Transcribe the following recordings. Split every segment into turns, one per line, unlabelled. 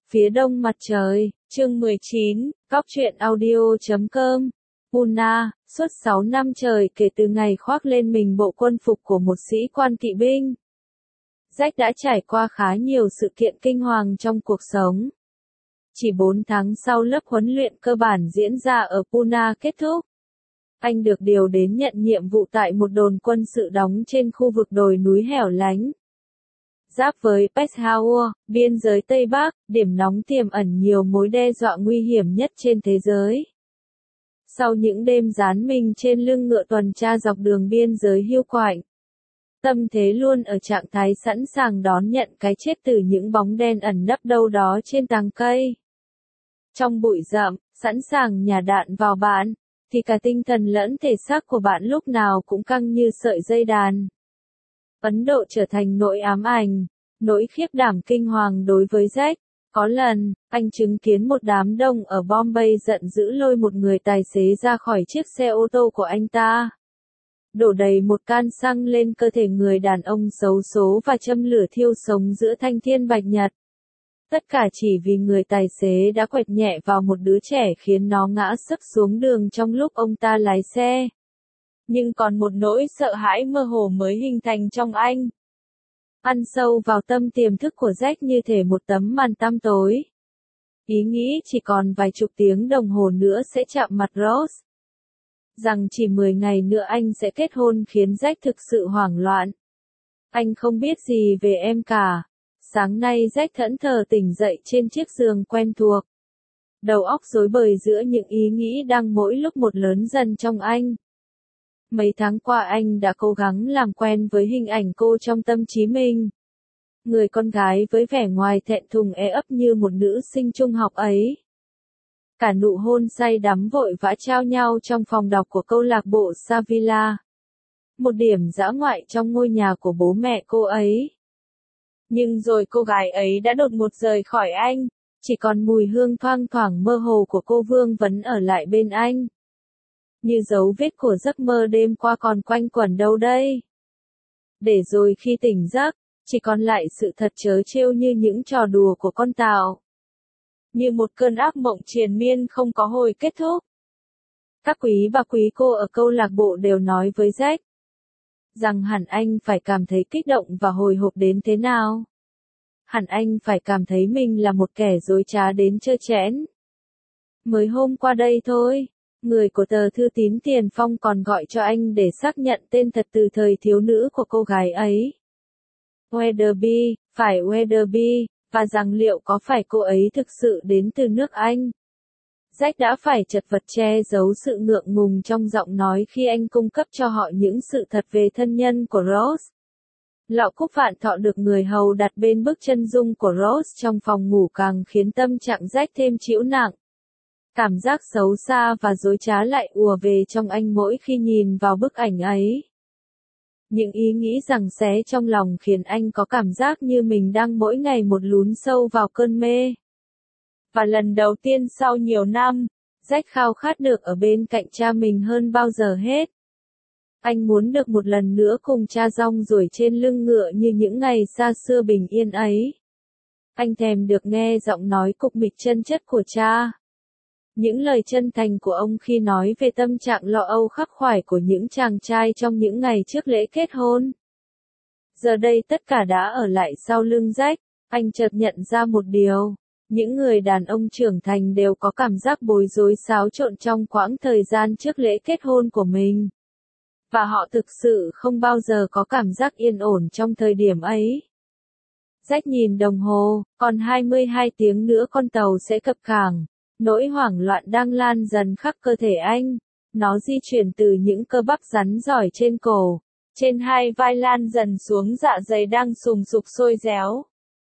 Phía đông mặt trời, chương 19, Cóc truyện audio.com. Puna, suốt 6 năm trời kể từ ngày khoác lên mình bộ quân phục của một sĩ quan kỵ binh, Jack đã trải qua khá nhiều sự kiện kinh hoàng trong cuộc sống. Chỉ 4 tháng sau lớp huấn luyện cơ bản diễn ra ở Puna kết thúc, anh được điều đến nhận nhiệm vụ tại một đồn quân sự đóng trên khu vực đồi núi hẻo lánh, giáp với Peshawar, biên giới Tây Bắc, điểm nóng tiềm ẩn nhiều mối đe dọa nguy hiểm nhất trên thế giới. Sau những đêm dán mình trên lưng ngựa tuần tra dọc đường biên giới hiu quạnh, tâm thế luôn ở trạng thái sẵn sàng đón nhận cái chết từ những bóng đen ẩn nấp đâu đó trên tàng cây. Trong bụi rậm, sẵn sàng nhả đạn vào bạn, thì cả tinh thần lẫn thể xác của bạn lúc nào cũng căng như sợi dây đàn. Ấn Độ trở thành nỗi ám ảnh, nỗi khiếp đảm kinh hoàng đối với Jack. Có lần, anh chứng kiến một đám đông ở Bombay giận dữ lôi một người tài xế ra khỏi chiếc xe ô tô của anh ta, đổ đầy một can xăng lên cơ thể người đàn ông xấu số và châm lửa thiêu sống giữa thanh thiên bạch nhật. Tất cả chỉ vì người tài xế đã quẹt nhẹ vào một đứa trẻ khiến nó ngã sấp xuống đường trong lúc ông ta lái xe. Nhưng còn một nỗi sợ hãi mơ hồ mới hình thành trong anh, ăn sâu vào tâm tiềm thức của Jack như thể một tấm màn tăm tối. Ý nghĩ chỉ còn vài chục tiếng đồng hồ nữa sẽ chạm mặt Rose. Rằng chỉ 10 ngày nữa anh sẽ kết hôn khiến Jack thực sự hoảng loạn. Anh không biết gì về em cả. Sáng nay Jack thẫn thờ tỉnh dậy trên chiếc giường quen thuộc. Đầu óc rối bời giữa những ý nghĩ đang mỗi lúc một lớn dần trong anh. Mấy tháng qua anh đã cố gắng làm quen với hình ảnh cô trong tâm trí mình. Người con gái với vẻ ngoài thẹn thùng ấp như một nữ sinh trung học ấy. Cả nụ hôn say đắm vội vã trao nhau trong phòng đọc của câu lạc bộ Savila. Một điểm dã ngoại trong ngôi nhà của bố mẹ cô ấy. Nhưng rồi cô gái ấy đã đột ngột rời khỏi anh, chỉ còn mùi hương thoang thoảng mơ hồ của cô Vương vẫn ở lại bên anh. Như dấu vết của giấc mơ đêm qua còn quanh quẩn đâu đây. Để rồi khi tỉnh giấc, chỉ còn lại sự thật trớ trêu như những trò đùa của con tàu. Như một cơn ác mộng triền miên không có hồi kết thúc. Các quý bà quý cô ở câu lạc bộ đều nói với Jack rằng hẳn anh phải cảm thấy kích động và hồi hộp đến thế nào. Hẳn anh phải cảm thấy mình là một kẻ dối trá đến trơ trẽn. Mới hôm qua đây thôi, người của tờ thư tín Tiền Phong còn gọi cho anh để xác nhận tên thật từ thời thiếu nữ của cô gái ấy. Weatherby, phải Weatherby, và rằng liệu có phải cô ấy thực sự đến từ nước Anh. Jack đã phải chật vật che giấu sự ngượng ngùng trong giọng nói khi anh cung cấp cho họ những sự thật về thân nhân của Rose. Lọ cúc vạn thọ được người hầu đặt bên bức chân dung của Rose trong phòng ngủ càng khiến tâm trạng Jack thêm trĩu nặng. Cảm giác xấu xa và dối trá lại ùa về trong anh mỗi khi nhìn vào bức ảnh ấy. Những ý nghĩ giằng xé trong lòng khiến anh có cảm giác như mình đang mỗi ngày một lún sâu vào cơn mê. Và lần đầu tiên sau nhiều năm, Jack khao khát được ở bên cạnh cha mình hơn bao giờ hết. Anh muốn được một lần nữa cùng cha rong ruổi trên lưng ngựa như những ngày xa xưa bình yên ấy. Anh thèm được nghe giọng nói cục mịch chân chất của cha. Những lời chân thành của ông khi nói về tâm trạng lo âu khắc khoải của những chàng trai trong những ngày trước lễ kết hôn. Giờ đây tất cả đã ở lại sau lưng Jack, anh chợt nhận ra một điều. Những người đàn ông trưởng thành đều có cảm giác bối rối xáo trộn trong quãng thời gian trước lễ kết hôn của mình. Và họ thực sự không bao giờ có cảm giác yên ổn trong thời điểm ấy. Jack nhìn đồng hồ, còn 22 tiếng nữa con tàu sẽ cập cảng. Nỗi hoảng loạn đang lan dần khắp cơ thể anh. Nó di chuyển từ những cơ bắp rắn giỏi trên cổ, trên hai vai lan dần xuống dạ dày đang sùng sục sôi réo.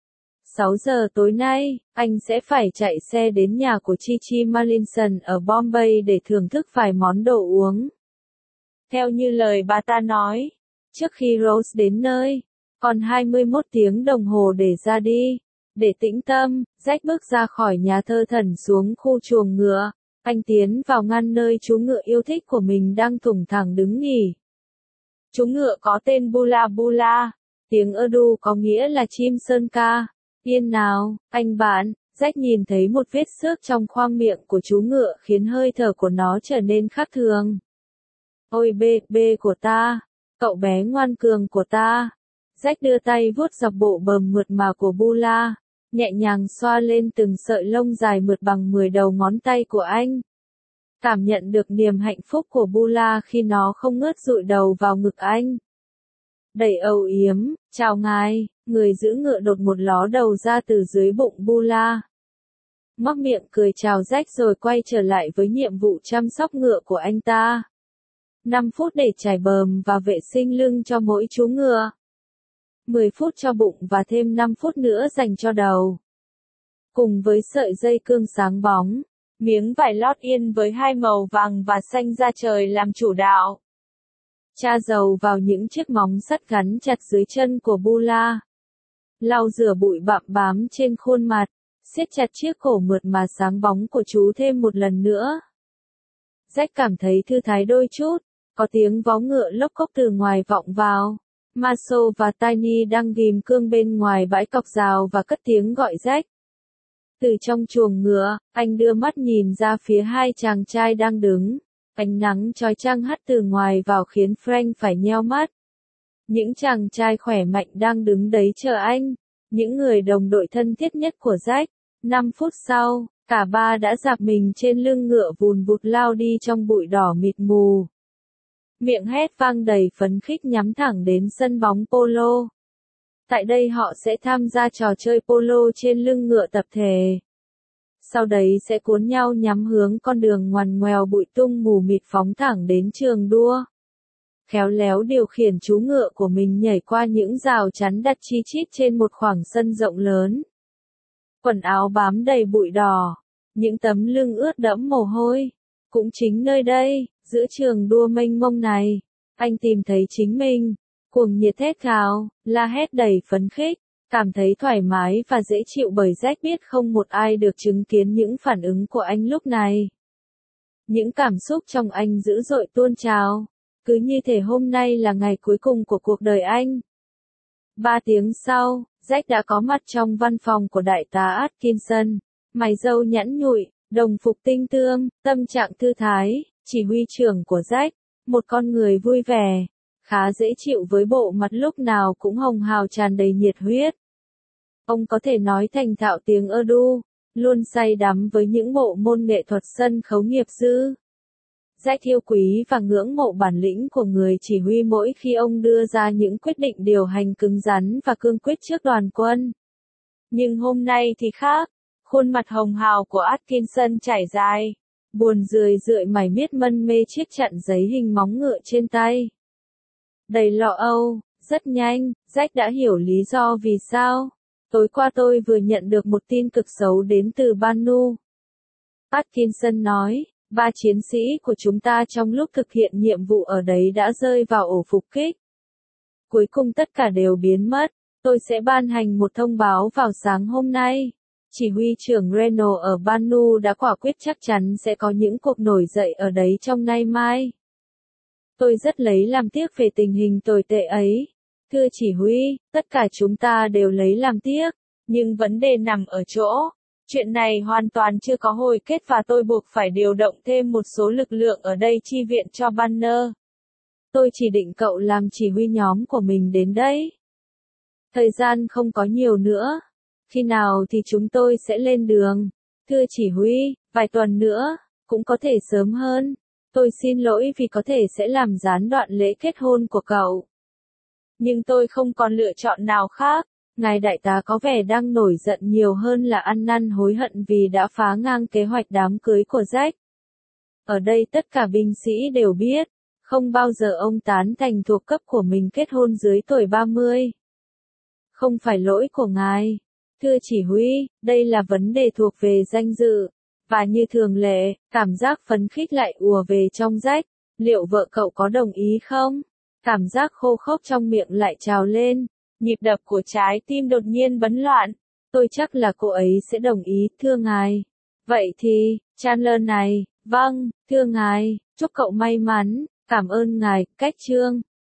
6 giờ tối nay, anh sẽ phải chạy xe đến nhà của Chi Mallinson ở Bombay để thưởng thức vài món đồ uống. Theo như lời bà ta nói, trước khi Rose đến nơi, còn 21 tiếng đồng hồ để ra đi. Để tĩnh tâm, Jack bước ra khỏi nhà thơ thần xuống khu chuồng ngựa. Anh tiến vào ngăn nơi chú ngựa yêu thích của mình đang thủng thẳng đứng nghỉ. Chú ngựa có tên Bula Bula, tiếng Urdu có nghĩa là chim sơn ca. Yên nào, anh bạn, Jack nhìn thấy một vết xước trong khoang miệng của chú ngựa khiến hơi thở của nó trở nên khác thường. Ôi bê của ta, cậu bé ngoan cường của ta. Jack đưa tay vuốt dọc bộ bờm mượt mà của Bula, nhẹ nhàng xoa lên từng sợi lông dài mượt bằng 10 đầu ngón tay của anh. Cảm nhận được niềm hạnh phúc của Bula khi nó không ngớt dụi đầu vào ngực anh. Đầy âu yếm, chào ngài, người giữ ngựa đột một ló đầu ra từ dưới bụng Bula. Móc miệng cười chào Jack rồi quay trở lại với nhiệm vụ chăm sóc ngựa của anh ta. 5 phút để chải bờm và vệ sinh lưng cho mỗi chú ngựa. 10 phút cho bụng và thêm 5 phút nữa dành cho đầu. Cùng với sợi dây cương sáng bóng, miếng vải lót yên với hai màu vàng và xanh da trời làm chủ đạo. Cha dầu vào những chiếc móng sắt gắn chặt dưới chân của Bula. Lau rửa bụi bặm bám trên khuôn mặt, siết chặt chiếc cổ mượt mà sáng bóng của chú thêm một lần nữa. Jack cảm thấy thư thái đôi chút, có tiếng vó ngựa lốc cốc từ ngoài vọng vào. Marshall và Tiny đang ghim cương bên ngoài bãi cọc rào và cất tiếng gọi Jack. Từ trong chuồng ngựa, anh đưa mắt nhìn ra phía hai chàng trai đang đứng. Ánh nắng chói chang hắt từ ngoài vào khiến Frank phải nheo mắt. Những chàng trai khỏe mạnh đang đứng đấy chờ anh. Những người đồng đội thân thiết nhất của Jack. 5 phút sau, cả ba đã dạp mình trên lưng ngựa vùn vụt lao đi trong bụi đỏ mịt mù. Miệng hét vang đầy phấn khích nhắm thẳng đến sân bóng polo. Tại đây họ sẽ tham gia trò chơi polo trên lưng ngựa tập thể. Sau đấy sẽ cuốn nhau nhắm hướng con đường ngoằn ngoèo bụi tung mù mịt phóng thẳng đến trường đua. Khéo léo điều khiển chú ngựa của mình nhảy qua những rào chắn đặt chi chít trên một khoảng sân rộng lớn. Quần áo bám đầy bụi đỏ, những tấm lưng ướt đẫm mồ hôi. Cũng chính nơi đây, giữa trường đua mênh mông này, anh tìm thấy chính mình, cuồng nhiệt thét gào, la hét đầy phấn khích, cảm thấy thoải mái và dễ chịu bởi Jack biết không một ai được chứng kiến những phản ứng của anh lúc này. Những cảm xúc trong anh dữ dội tuôn trào, cứ như thể hôm nay là ngày cuối cùng của cuộc đời anh. 3 tiếng sau, Jack đã có mặt trong văn phòng của đại tá Atkinson, mày râu nhẵn nhụi, đồng phục tinh tươm, tâm trạng thư thái, chỉ huy trưởng của Jack, một con người vui vẻ, khá dễ chịu với bộ mặt lúc nào cũng hồng hào tràn đầy nhiệt huyết. Ông có thể nói thành thạo tiếng Urdu, luôn say đắm với những bộ môn nghệ thuật sân khấu nghiệp dư. Jack yêu quý và ngưỡng mộ bản lĩnh của người chỉ huy mỗi khi ông đưa ra những quyết định điều hành cứng rắn và cương quyết trước đoàn quân. Nhưng hôm nay thì khác, khuôn mặt hồng hào của Atkinson trải dài, buồn rười rượi mải miết mân mê chiếc chặn giấy hình móng ngựa trên tay. Đầy lo âu, rất nhanh, Jack đã hiểu lý do vì sao. Tối qua tôi vừa nhận được một tin cực xấu đến từ Banu. Atkinson nói, 3 chiến sĩ của chúng ta trong lúc thực hiện nhiệm vụ ở đấy đã rơi vào ổ phục kích. Cuối cùng tất cả đều biến mất. Tôi sẽ ban hành một thông báo vào sáng hôm nay. Chỉ huy trưởng Reno ở Banu đã quả quyết chắc chắn sẽ có những cuộc nổi dậy ở đấy trong nay mai. Tôi rất lấy làm tiếc về tình hình tồi tệ ấy. Thưa chỉ huy, tất cả chúng ta đều lấy làm tiếc, nhưng vấn đề nằm ở chỗ. Chuyện này hoàn toàn chưa có hồi kết và tôi buộc phải điều động thêm một số lực lượng ở đây chi viện cho Banner. Tôi chỉ định cậu làm chỉ huy nhóm của mình đến đây. Thời gian không có nhiều nữa. Khi nào thì chúng tôi sẽ lên đường? Thưa chỉ huy, vài tuần nữa, cũng có thể sớm hơn. Tôi xin lỗi vì có thể sẽ làm gián đoạn lễ kết hôn của cậu. Nhưng tôi không còn lựa chọn nào khác. Ngài đại tá có vẻ đang nổi giận nhiều hơn là ăn năn hối hận vì đã phá ngang kế hoạch đám cưới của Jack. Ở đây tất cả binh sĩ đều biết, không bao giờ ông tán thành thuộc cấp của mình kết hôn dưới tuổi 30. Không phải lỗi của ngài. Thưa chỉ huy, đây là vấn đề thuộc về danh dự. Và như thường lệ, cảm giác phấn khích lại ùa về trong Jack. Liệu vợ cậu có đồng ý không? Cảm giác khô khốc trong miệng lại trào lên. Nhịp đập của trái tim đột nhiên bấn loạn. Tôi chắc là cô ấy sẽ đồng ý, thưa ngài. Vậy thì, Chandler này, vâng, thưa ngài, chúc cậu may mắn, cảm ơn ngài, cách trương.